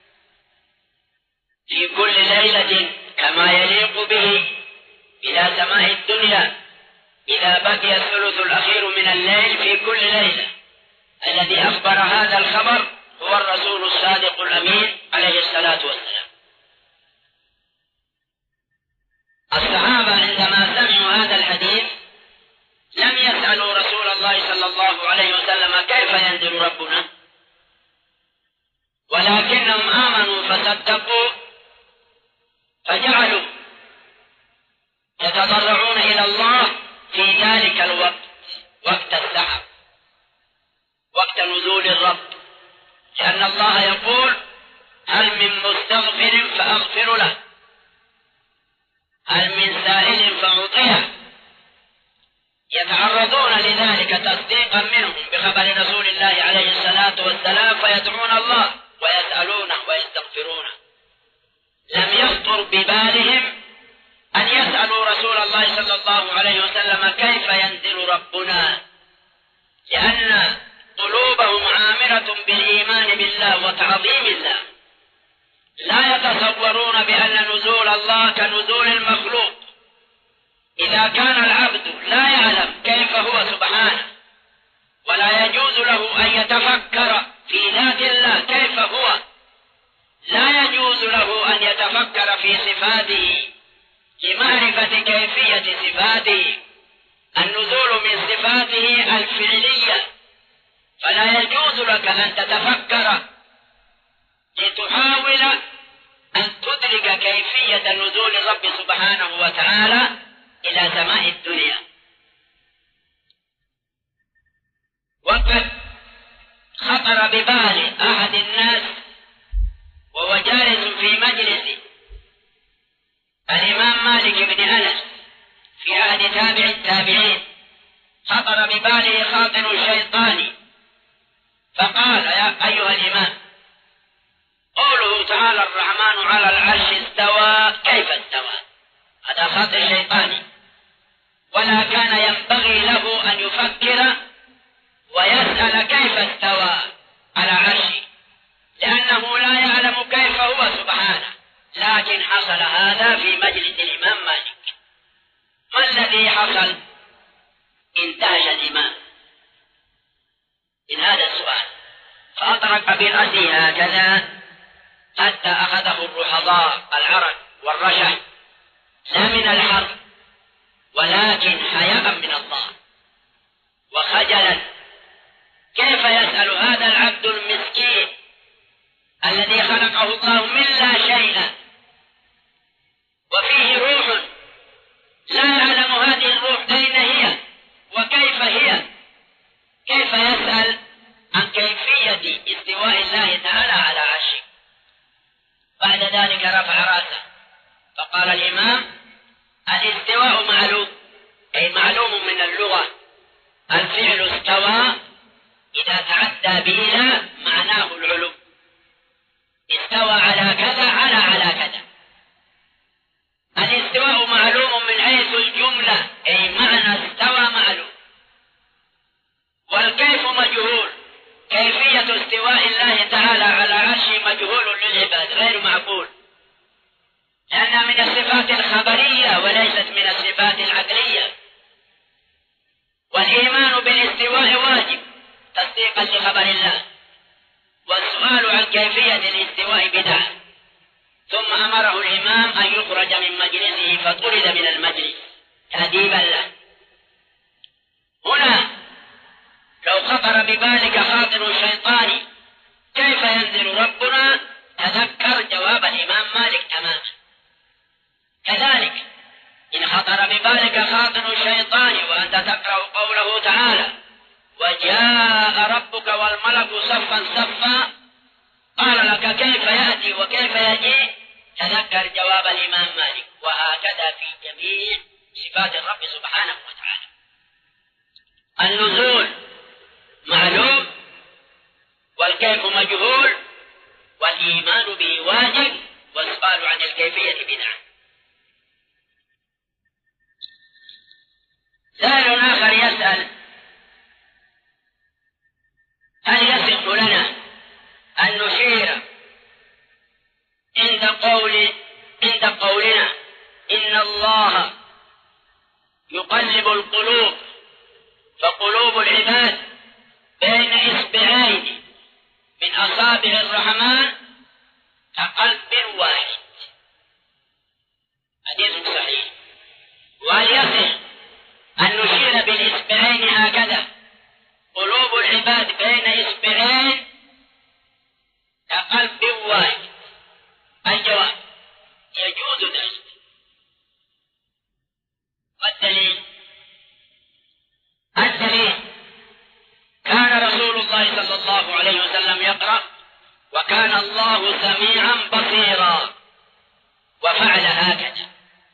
في كل ليلة كما يليق به إلى سماء الدنيا إذا بقي الثلث الأخير من الليل في كل ليلة. الذي أخبر هذا الخبر هو الرسول الصادق الأمين عليه الصلاة والسلام. الصحابة عندما سمعوا هذا الحديث لم يسألوا رسول الله صلى الله عليه وسلم كيف ينزل ربنا، ولكنهم آمنوا فصدقوا فجعلوا يتضرعون إلى الله في ذلك الوقت، وقت السحر، وقت نزول الرب، لأن الله يقول: هل من مستغفر فأغفر له، هل من سائل فأعطيه. يتعرضون لذلك تصديقا منهم بخبر رسول الله عليه الصلاة والسلام، فيدعون الله ويسألونه ويستغفرونه. لم يخطر ببالهم أن يسألوا رسول الله صلى الله عليه وسلم كيف ينزل ربنا، لأن قلوبهم عامرة بالإيمان بالله وتعظيم الله، لا يتصورون بأن نزول الله كنزول المخلوق. إذا كان العبد لا يعلم كيف هو سبحانه، ولا يجوز له أن يتفكر في ذات الله كيف هو، لا يجوز له أن يتفكر في صفاته لمعرفة كيفية صفاته. النزول من صفاته الفعلية، فلا يجوز لك أن تتفكر لتحاول أن تدرك كيفية نزول الرب سبحانه وتعالى إلى سماء الدنيا. وقد خطر ببال أحد الناس وهو جالس في مجلس الإمام مالك بن أنس في عهد تابع التابعين، خطر بباله خاطر شيطاني، فقال: يا أيها الإمام، قوله تعالى الرحمن على العرش استوى، كيف استوى؟ هذا خاطر شيطاني، ولا كان ينبغي له أن يفكر ويسأل كيف استوى على عرشه، لأنه لا يعلم كيف هو سبحانه. لكن حصل هذا في مجلس الإمام مالك. ما الذي حصل؟ انتهش الإمام من هذا السؤال، فأطرق برأسه هكذا حتى أخذه الرحضاء، العرق والرشح، لا من الحر ولكن حياء من الله وخجلا. كيف يسأل هذا العبد المسكين الذي خلقه الله من لا شيء وفيه روح لا يعلم هذه الروح أين هي وكيف هي، كيف يسأل عن كيفية استواء الله تعالى على عرشه؟ بعد ذلك رفع رأسه فقال الإمام: الاستواء معلوم، أي معلوم من اللغة. الفعل استوى إذا تعدى به معناه العلو، استوى على كذا على كذا. الاستواء معلوم من حيث الجملة، أي معنى استوى معلوم. والكيف مجهول، كيفية استواء الله تعالى على عرشه مجهول للعباد، غير معقول، لأن من الصفات الخبرية وليست من الصفات العقلية. والإيمان بالاستواء واجب تصديقا لخبر الله، والسؤال عن كيفية الاستواء بدعة. ثم أمره الإمام أن يخرج من مجلسه فطرد من المجلس تأديبا له. هنا لو خطر ببالك خاطر شيطاني كيف ينزل ربنا، تذكر جواب الإمام مالك تماما. كذلك إن خطر ببالك خاطر شيطاني وأنت تقرأ قوله تعالى وجاء ربك والملك صفا صفا، قال لك كيف يأتي وكيف يجيء، تذكر جواب الإمام مالك. وهكذا في جميع صفات الرب سبحانه وتعالى. النزول معلوم والكيف مجهول، والإيمان به واجب، والسؤال عن الكيفية بدعة. سائل آخر يسأل هل يصح لنا أن نشير عند قولنا إن الله يقلب القلوب، فقلوب العباد بين إصبعين من أصابع الرحمن كقلب واحد؟ حديث صحيح. وهل يصح أن نشير بالإصبعين هكذا قلوب العباد بين إصبعين كقلب واحد؟ الجواب يجوز ذلك. والدليل كان رسول الله صلى الله عليه وسلم يقرأ وكان الله سميعا بصيرا، وفعل هكذا،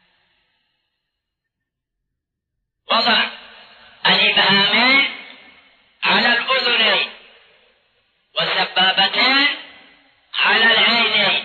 وضع الإبهامين على الأذنين والسبابتين على العينين،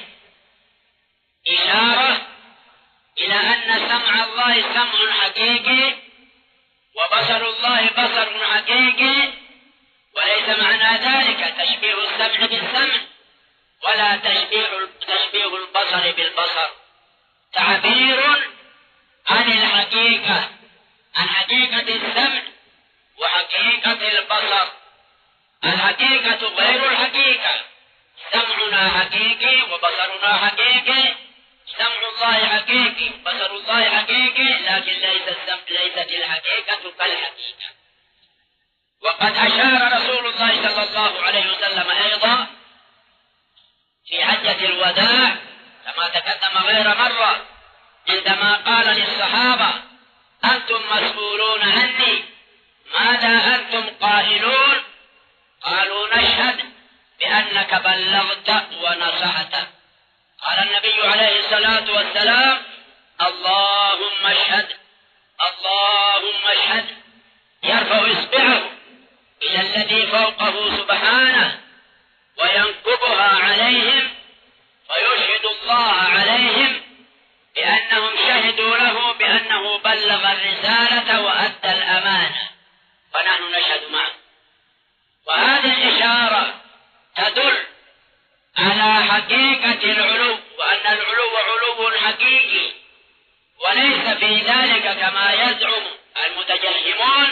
إشارة إلى أن سمع الله سمع حقيقي وبصر الله بصر حقيقي، وليس معنى ذلك تشبيه السمع بالسمع ولا تشبيه البصر بالبصر. تعبير عن الحقيقة، عن حقيقة السمع وحقيقة البصر. الحقيقة غير الحقيقة، سمعنا حقيقي وبصرنا حقيقي، سمع الله حقيقي بصر الله حقيقي، لكن ليست الحقيقة كالحقيقة. وقد أشار رسول الله صلى الله عليه وسلم أيضا في حجة الوداع كما تقدم غير مرة عندما قال للصحابة أنتم مسؤولون عني، ماذا أنتم قائلون؟ قالوا نشهد بأنك بلغت ونصحت. قال النبي عليه الصلاة والسلام اللهم اشهد اللهم اشهد، يرفع إصبعه إلى الذي فوقه سبحانه وينكبها عليهم ويشهد الله عليهم بأنهم شهدوا له بأنه بلغ الرسالة وأدى الأمانة، ونحن نشهد معه. وهذه الإشارة تدل على حقيقة العلو، وأن العلو علو حقيقي، وليس في ذلك كما يزعم المتجهمون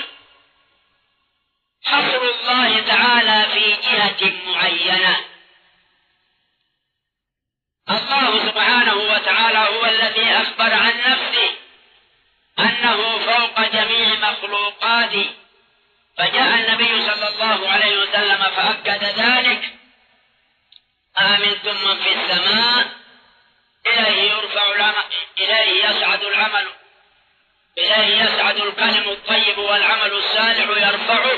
حصر الله تعالى في جهة معينة. الله سبحانه وتعالى هو الذي أخبر عن نفسه أنه فوق جميع مخلوقاته، فجاء النبي صلى الله عليه وسلم فأكد ذلك آمنتم من في السماء إليه يصعد الكلم الطيب والعمل الصالح يرفعه.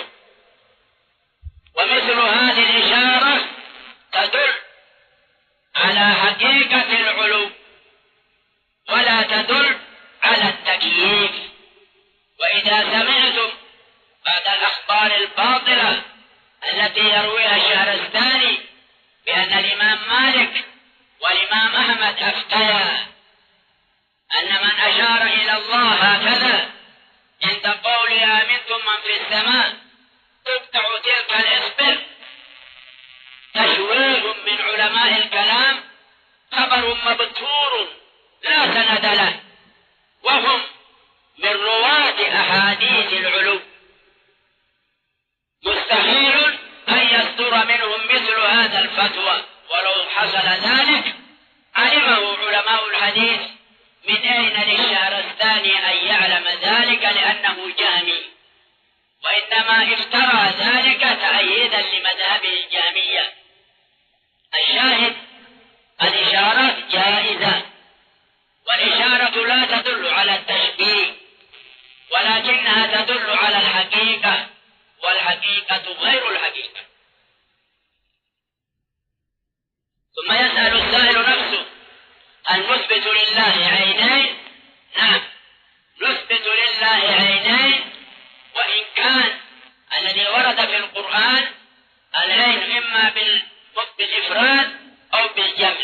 ومثل هذه الإشارة تدل على حقيقة العلو ولا تدل على التكييف. وإذا سمعتم بعد الأخبار الباطلة التي يرويها الشهرستاني بأن الإمام مالك والإمام أحمد أفتيا أن من أشار إلى الله هكذا عند قول آمنتم من في السماء تقطع تلك الإصبع، تشويه من علماء الكلام، خبر مبتور لا لا سند له، وهم من رواة أحاديث العلو، مستحيل أن يصدر منهم مثل هذا الفتوى، ولو حصل ذلك علمه علماء الحديث. من أين للشهرستاني أن يعلم ذلك؟ لأنه جهمي، وإنما افترى ذلك تأييدا لمذهبه الجهمية. الشاهد الإشارات جائزة، والإشارة لا تدل على التشبيه، ولكنها تدل على الحقيقة، والحقيقة غير الحقيقة. ثم يسأل السائل نفسه: هل نثبت لله عينين؟ نعم، نثبت لله عينين، وإن كان الذي ورد في القرآن العين إما بالإفراد أو بالجمع.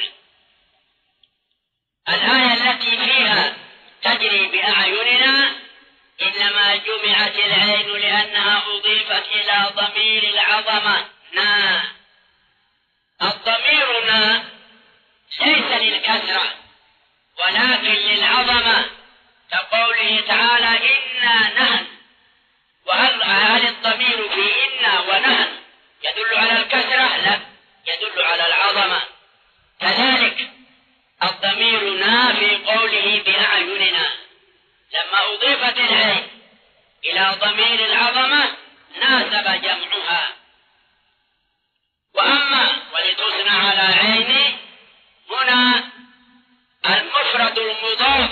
الآية التي فيها تجري بأعيننا إنما جمعت العين لأنها أضيفت إلى ضمير العظمة نا. الضمير نا ليس للكثرة ولكن للعظمة، كقوله تعالى إنا نحن. وهل الضمير في إنا ونحن يدل على الكثرة؟ لا، يدل على العظمة. كذلك الضمير نا في قوله بأعيننا، لما أضيفت العين إلى ضمير العظمة ناسب جمعها. وأما ولتصنع على عيني، هنا المفرد المضاف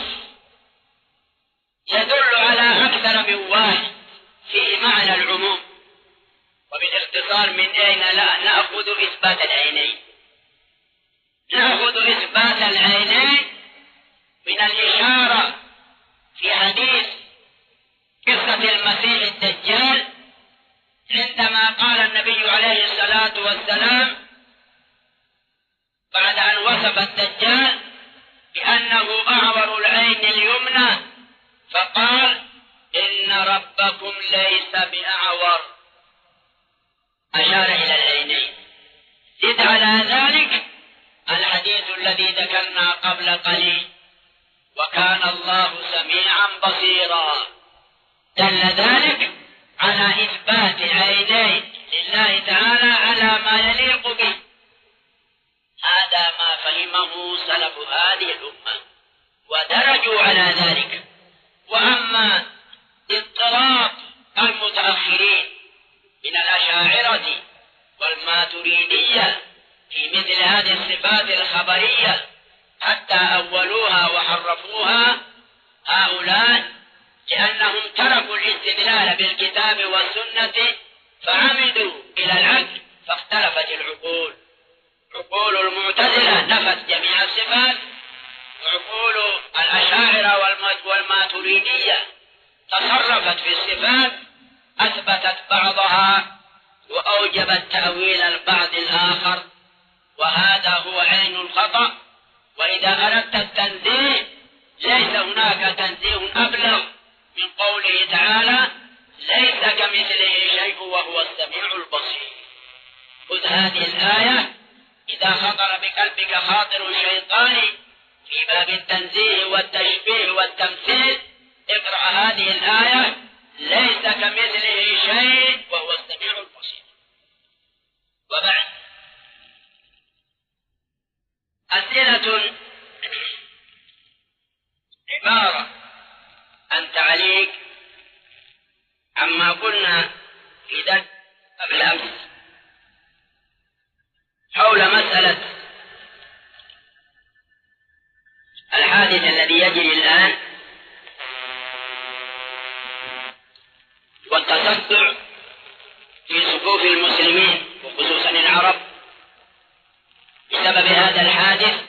يدل على أكثر من واحد في معنى العموم. وبالاختصار من أين لا نأخذ إثبات العينين؟ نأخذ إثبات العينين من الإشارة في حديث قصة المسيح الدجال، عندما قال النبي عليه الصلاة والسلام بعد أن وصف الدجال بأنه أعور العين اليمنى، فقال: إن ربكم ليس بأعور، أشار إلى العينين. زد على ذلك الحديث الذي ذكرنا قبل قليل: وكان الله سميعا بصيرا، دل ذلك على إثبات عينين لله تعالى على ما يليق به. هذا ما فهمه سلف هذه الأمة ودرجوا على ذلك. وأما اضطراب المتأخرين من الأشاعرة والماتريدية في مثل هذه الصفات الخبرية حتى أولوها وحرفوها، هؤلاء لأنهم تركوا الاستدلال بالكتاب والسنة فعمدوا إلى العقل، فاختلفت العقول. عقول المعتزلة نفت جميع الصفات، وعقول الأشاعرة والماتريدية تصرفت في الصفات، أثبتت بعضها وأوجبت تأويل البعض الآخر، وهذا هو عين الخطأ. وإذا أردت التنزيه ليس هناك تنزيه أبلغ من قوله تعالى: ليس كمثله شيء وهو السميع البصير. خذ هذه الآية إذا خطر بقلبك خاطر شيطاني في باب التنزيه والتشبيه والتمثيل، اقرأ هذه الآية: ليس كمثله شيء وهو السميع البصير. وبعد، أسئلة عبارة عن تعليق عما قلنا في درس قبل أمس حول مسألة الحادث الذي يجري الآن والتصدع في صفوف المسلمين وخصوصا العرب بسبب هذا الحادث.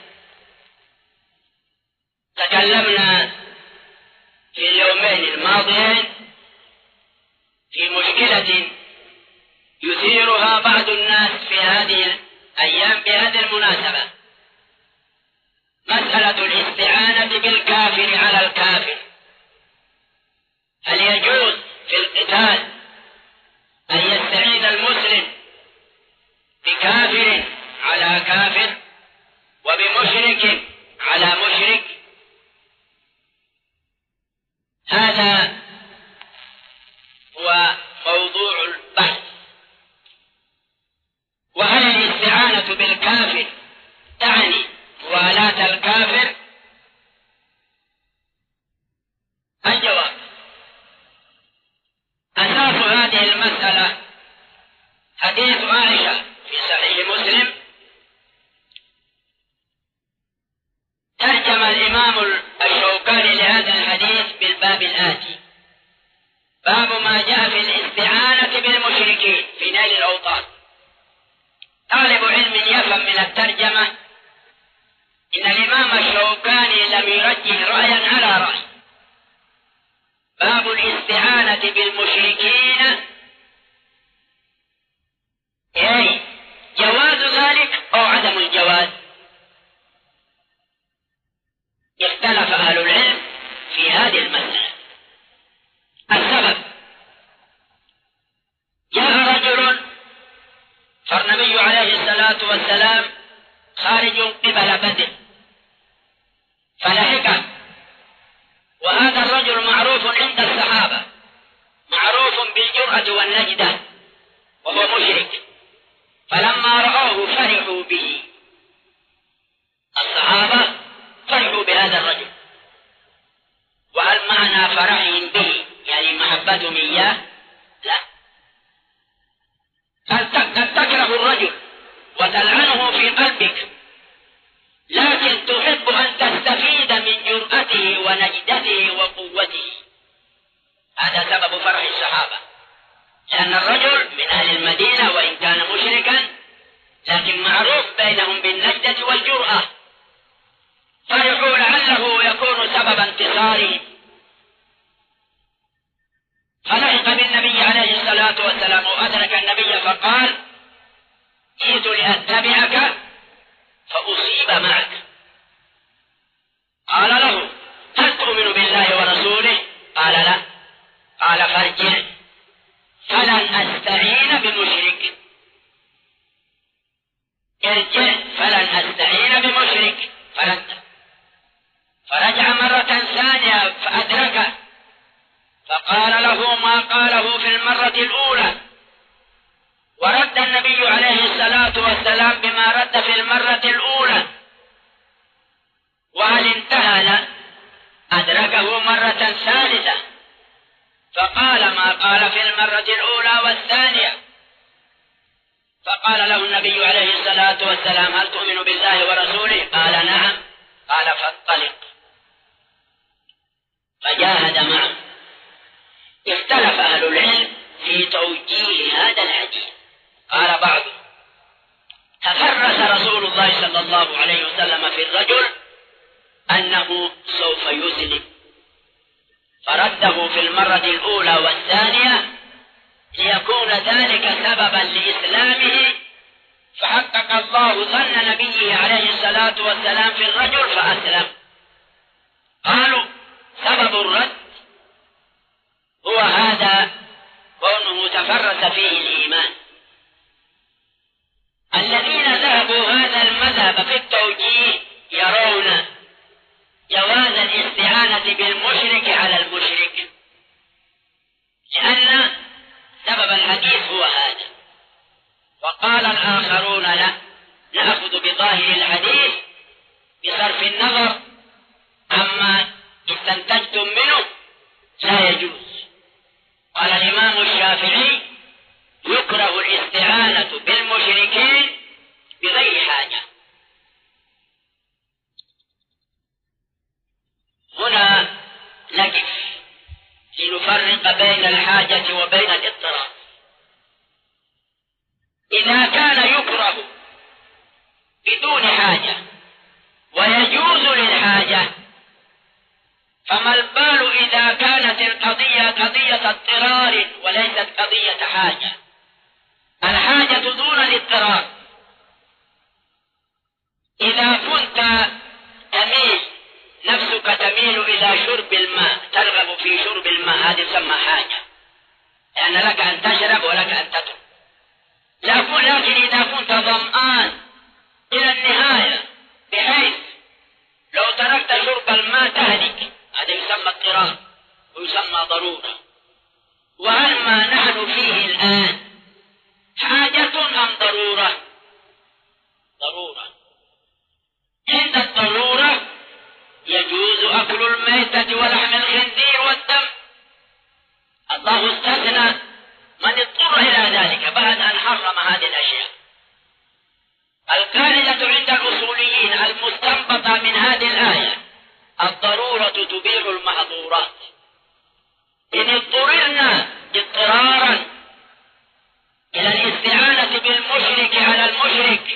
تكلمنا في اليومين الماضيين في مشكلة يثيرها بعض الناس في هذه الأيام بهذه المناسبة، مسألة الاستعانة بالكافر على الكافر. هل يجوز في القتال أن يستعين المسلم بكافر على كافر وبمشرك على مشرك؟ هذا هو موضوع البحث. وهل الاستعانة بالكافر تعني موالاة الكافر؟ الجواب: أساس هذه المسألة حديث عائشة في صحيح مسلم. ترجم الإمام الشوكاني لهذا الحديث بالباب الآتي: باب ما جاء في الاستعانة بالمشركين في نيل الأوطان. طالب علم يفهم من الترجمة إن الإمام الشوكاني لم يرجح رأيا على رأي. باب الاستعانة بالمشركين، أي جواز ذلك أو عدم الجواز. اختلف أهل العلم في هذه المسألة. السبب: جاء رجل فالنبي عليه الصلاة والسلام خارج قبل بدر فلحقه، وهذا الرجل معروف عند الصحابة، معروف بالجرأة والنجدة، وهو مشرك. فلما رأوه فرحوا به، الصحابة فرحوا بهذا الرجل. وهل معنى فرحهم به يعني محبتهم إياه؟ لا. قد تكره الرجل وتلعنه في قلبك، لكن تحب أن تستفيد من جرأته ونجدته وقوته. هذا سبب فرح الصحابة، لأن الرجل من أهل المدينة وإن كان مشركا لكن معروف بينهم بالنجدة والجرأة، فرحوا لعله يكون سبب انتصارهم. فلحق بالنبي عليه الصلاة والسلام وأدرك النبي فقال: جئت لأتبعك فأصيب معك. قال له: هل تؤمن بالله ورسوله؟ قال: لا. قال: فارجع فلن أستعين بمشرك. ارجع فلن أستعين بمشرك. فرجع مرة ثانية فأدركه، فقال له ما قاله في المرة الأولى، ورد النبي عليه الصلاة والسلام بما رد في المرة الأولى. وهل انتهى؟ أدركه مرة ثالثة فقال ما قال في المرة الأولى والثانية. فقال له النبي عليه الصلاة والسلام: هل تؤمن بالله ورسوله؟ قال: نعم. قال: فانطلق. فجاهد معه. اختلف أهل العلم في توجيه هذا الحديث. قال بعضهم: تفرس رسول الله صلى الله عليه وسلم في الرجل أنه سوف يسلم، فرده في المرة الأولى والثانية ليكون ذلك سببا لإسلامه، فحقق الله ظن نبيه عليه الصلاة والسلام في الرجل فأسلم. قالوا: سبب الرد هو هذا، كونه تفرس فيه الإيمان. الذين ذهبوا هذا المذهب في التوجيه يرون جواز الاستعانة بالمشرك على المشرك، لأن سبب الحديث هو هذا. وقال الآخرون: لا، نأخذ بظاهر الحديث بصرف النظر عما استنتجتم منه لا يجوز. قال الإمام الشافعي: يكره الاستعانة بالمشركين بغير حاجة. هنا نقف لنفرق بين الحاجة وبين الاضطرار. إذا كان يكره بدون حاجة ويجوز للحاجة، فما البال إذا كانت القضية قضية اضطرار وليست قضية حاجة؟ الحاجة دون الاضطرار. إذا كنت تميل نفسك تميل إلى شرب الماء، ترغب في شرب الماء، هذه تسمى حاجة، لأن لك أن تشرب ولك أن تترك. لكن إذا كنت ظمآن إلى النهاية بحيث لو تركت شرب الماء تهلك، هذا يسمى اضطرار. يسمى ضرورة. وهل ما نحن فيه الآن حاجة أم ضرورة؟ ضرورة. عند الضرورة يجوز أكل الميتة ولحم الخنزير والدم. الله استثنى من اضطر إلى ذلك بعد أن حرم هذه الأشياء. القاعدة عند الأصوليين المستنبطة من هذه الآية: الضرورة تبيح المحظورات. إن اضطررنا اضطرارا إلى الاستعانة بالمشرك على المشرك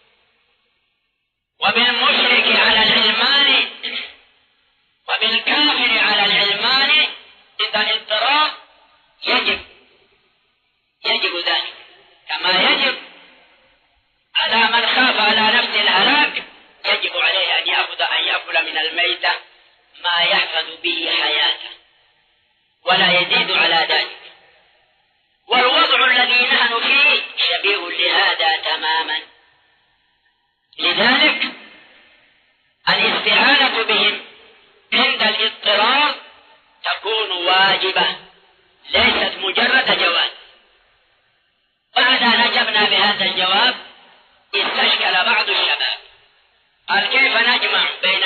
وبالمشرك على العلمان وبالكافر على العلمان، إذا الاضطرار يجب ذلك، كما يجب على من خاف على نفس الهلاك يجب عليه أن يأكل من الميتة ما يحفظ به حياته ولا يزيد على ذلك. والوضع الذي نحن فيه شبيه لهذا تماما. لذلك الاستعانة بهم عند الاضطرار تكون واجبة ليست مجرد جواز. بعد أن أجبنا بهذا الجواب استشكل بعض الشباب، قال: كيف نجمع بين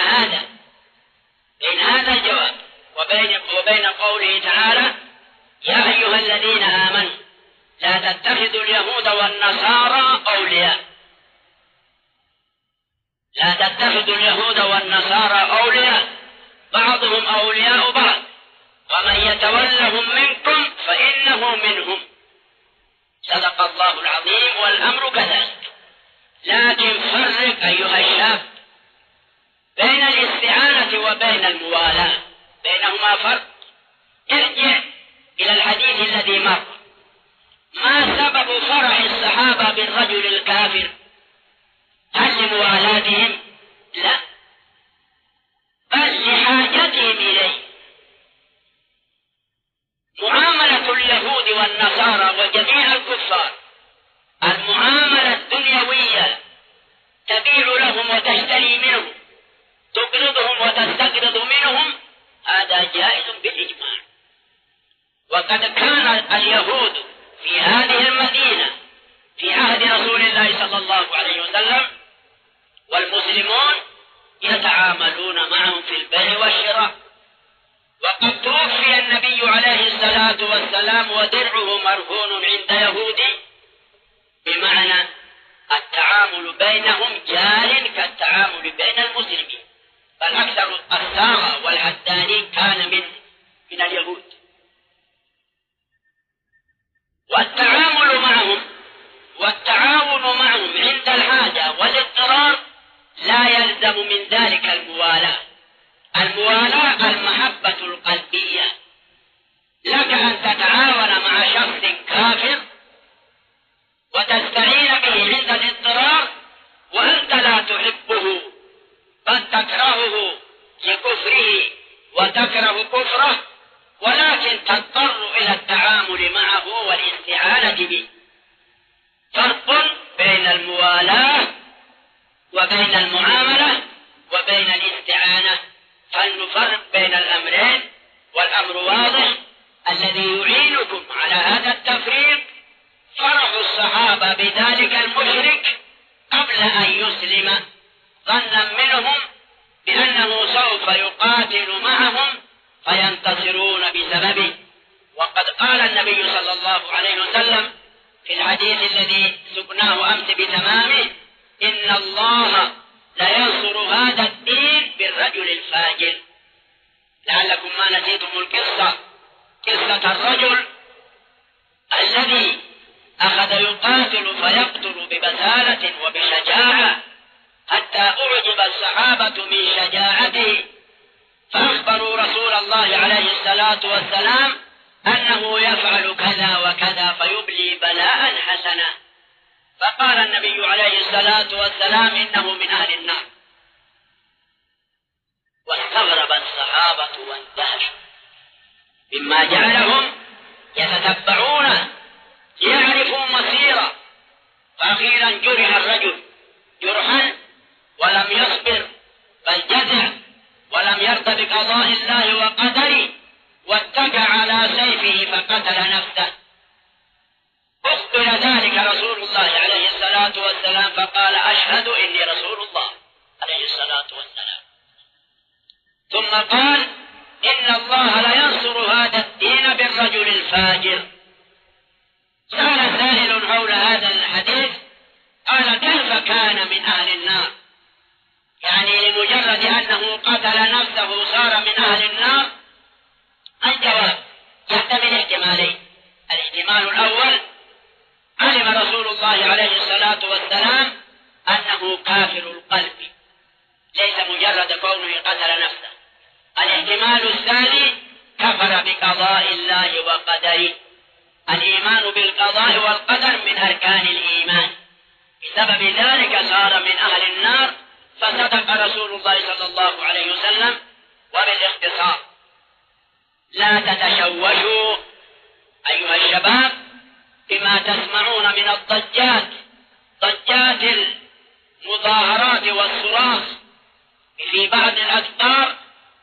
هذا الجواب وبين قوله تعالى: يا أيها الذين آمنوا لا تتخذوا اليهود والنصارى أولياء. لا تتخذوا اليهود والنصارى أولياء بعضهم أولياء بعض ومن يتولهم منكم فإنه منهم. صدق الله العظيم والأمر كذلك. لكن فرق أيها الشاب بين الاستعانة وبين الموالاة، بينهما فرق. ارجع إلى الحديث الذي مر. ما سبب فرح الصحابة بالرجل الكافر؟ هل لموالاتهم؟ لا، بل لحاجتهم إليه. معاملة اليهود والنصارى وجميع الكفار المعاملة الدنيوية، تبيع لهم وتشتري منهم، تقرضهم وتستقرض منهم، هذا جائز بالإجماع. وقد كان اليهود في هذه المدينة في عهد رسول الله صلى الله عليه وسلم والمسلمون يتعاملون معهم في البيع والشراء. وقد توفي النبي عليه الصلاة والسلام ودرعه مرهون عند يهودي، بمعنى التعامل بينهم جار كالتعامل بين المسلمين، بل أكثر السارة والحدانين كان من اليهود. والتعامل معهم والتعاون معهم عند الحاجة والاضطرار لا يلزم من ذلك الموالاة. الموالاة المحبة القلبية. لك أن تتعاون مع شخص كافر وتستعين به عند الاضطرار وأنت لا تحبه بل تكرهه لكفره وتكره كفره، ولكن تضطر إلى التعامل معه والاستعانة به. فرق بين الموالاة وبين المعاملة وبين الاستعانة. فلنفرق بين الأمرين، والأمر واضح. الذي يعينكم على هذا التفريق فرح الصحابة بذلك المشرك قبل أن يسلم، ظنا منهم بأنه سوف يقاتل معهم فينتصرون بسببه. وقد قال النبي صلى الله عليه وسلم في الحديث الذي سقناه أمس بتمامه: إن الله لينصر هذا الدين بالرجل الفاجر. لعلكم ما نسيتم القصة، قصة الرجل الذي أخذ يقاتل فيقتل ببسالة وبشجاعة حتى أعجب الصحابة من شجاعته، فأخبروا رسول الله عليه الصلاة والسلام أنه يفعل كذا وكذا فيبلي بلاء حسنا. فقال النبي عليه الصلاة والسلام: إنه من أهل النار. واستغرب الصحابة واندهشوا مما جعلهم يتتبعون ليعرفوا مصيره. فأخيرا جرح الرجل جرحا ولم يصبر بل جزع ولم يرضى بقضاء الله وقدره، واتكى على سيفه فقتل نفسه. أخبر ذلك رسول الله عليه الصلاة والسلام فقال أشهد إني رسول الله عليه الصلاة والسلام. ثم قال إن الله لينصر هذا الدين بالرجل الفاجر. سأل سائل حول هذا الحديث قال كيف كان من أهل النار؟ يعني لمجرد أنه قتل نفسه صار من أهل النار؟ الجواب يحتمل احتمالين. الاحتمال الأول علم رسول الله عليه الصلاة والسلام أنه كافر القلب ليس مجرد كونه قتل نفسه. الاحتمال الثاني كفر بقضاء الله وقدره. الإيمان بالقضاء والقدر من أركان الإيمان، بسبب ذلك صار من أهل النار. فصدق رسول الله صلى الله عليه وسلم. وبالاختصار لا تتشوشوا أيها الشباب بما تسمعون من الضجات، ضجات المظاهرات والصراخ في بعض الأخبار.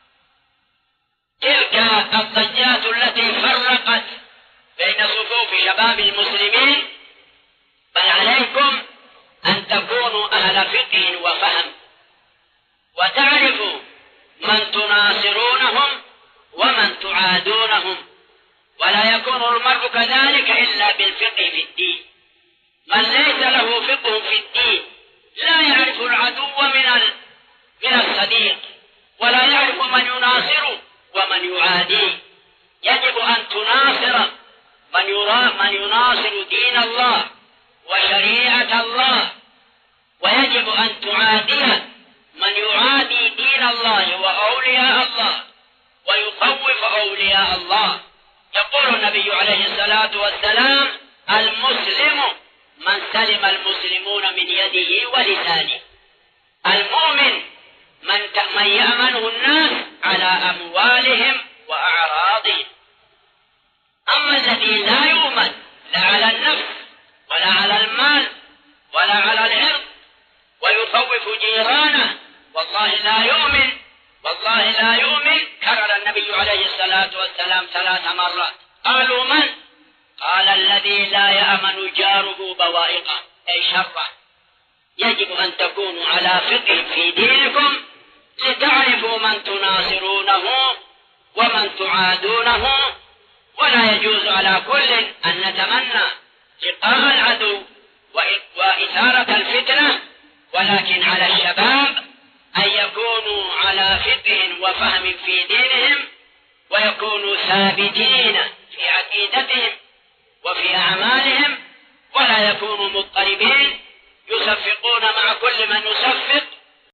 تلك الضجات التي فرقت بين صفوف شباب المسلمين. بل عليكم أن تكونوا أهل فقه وفهم وتعرفوا من تناصرونهم ومن تعادونهم، ولا يكون المرء كذلك إلا بالفقه في الدين. من ليس له فقه في الدين لا يعرف العدو من الصديق، ولا يعرف من يناصره ومن يعاديه. يجب أن تناصر من يناصر دين الله وشريعة الله، ويجب أن تعادي من يعادي دين الله وأولياء الله ويخوف أولياء الله. يقول النبي عليه الصلاة والسلام المسلم من سلم المسلمون من يده ولسانه. المؤمن من يأمنه الناس على أموالهم وأعراضهم. أما الذي لا يؤمن لا على النفس ولا على المال ولا على العرض ويخوف جيرانه والله لا يؤمن، والله لا يؤمن. كرر النبي عليه الصلاة والسلام 3 مرات. قالوا من؟ قال الذي لا يأمن جاره بوائقه أي شره. يجب أن تكونوا على فقه في دينكم لتعرفوا من تناصرونه ومن تعادونه. ولا يجوز على كل أن نتمنى لقاء العدو وإثارة الفتنة، ولكن على الشباب أن يكونوا على فقه وفهم في دينهم ويكونوا ثابتين في عقيدتهم وفي أعمالهم، ولا يكونوا مضطربين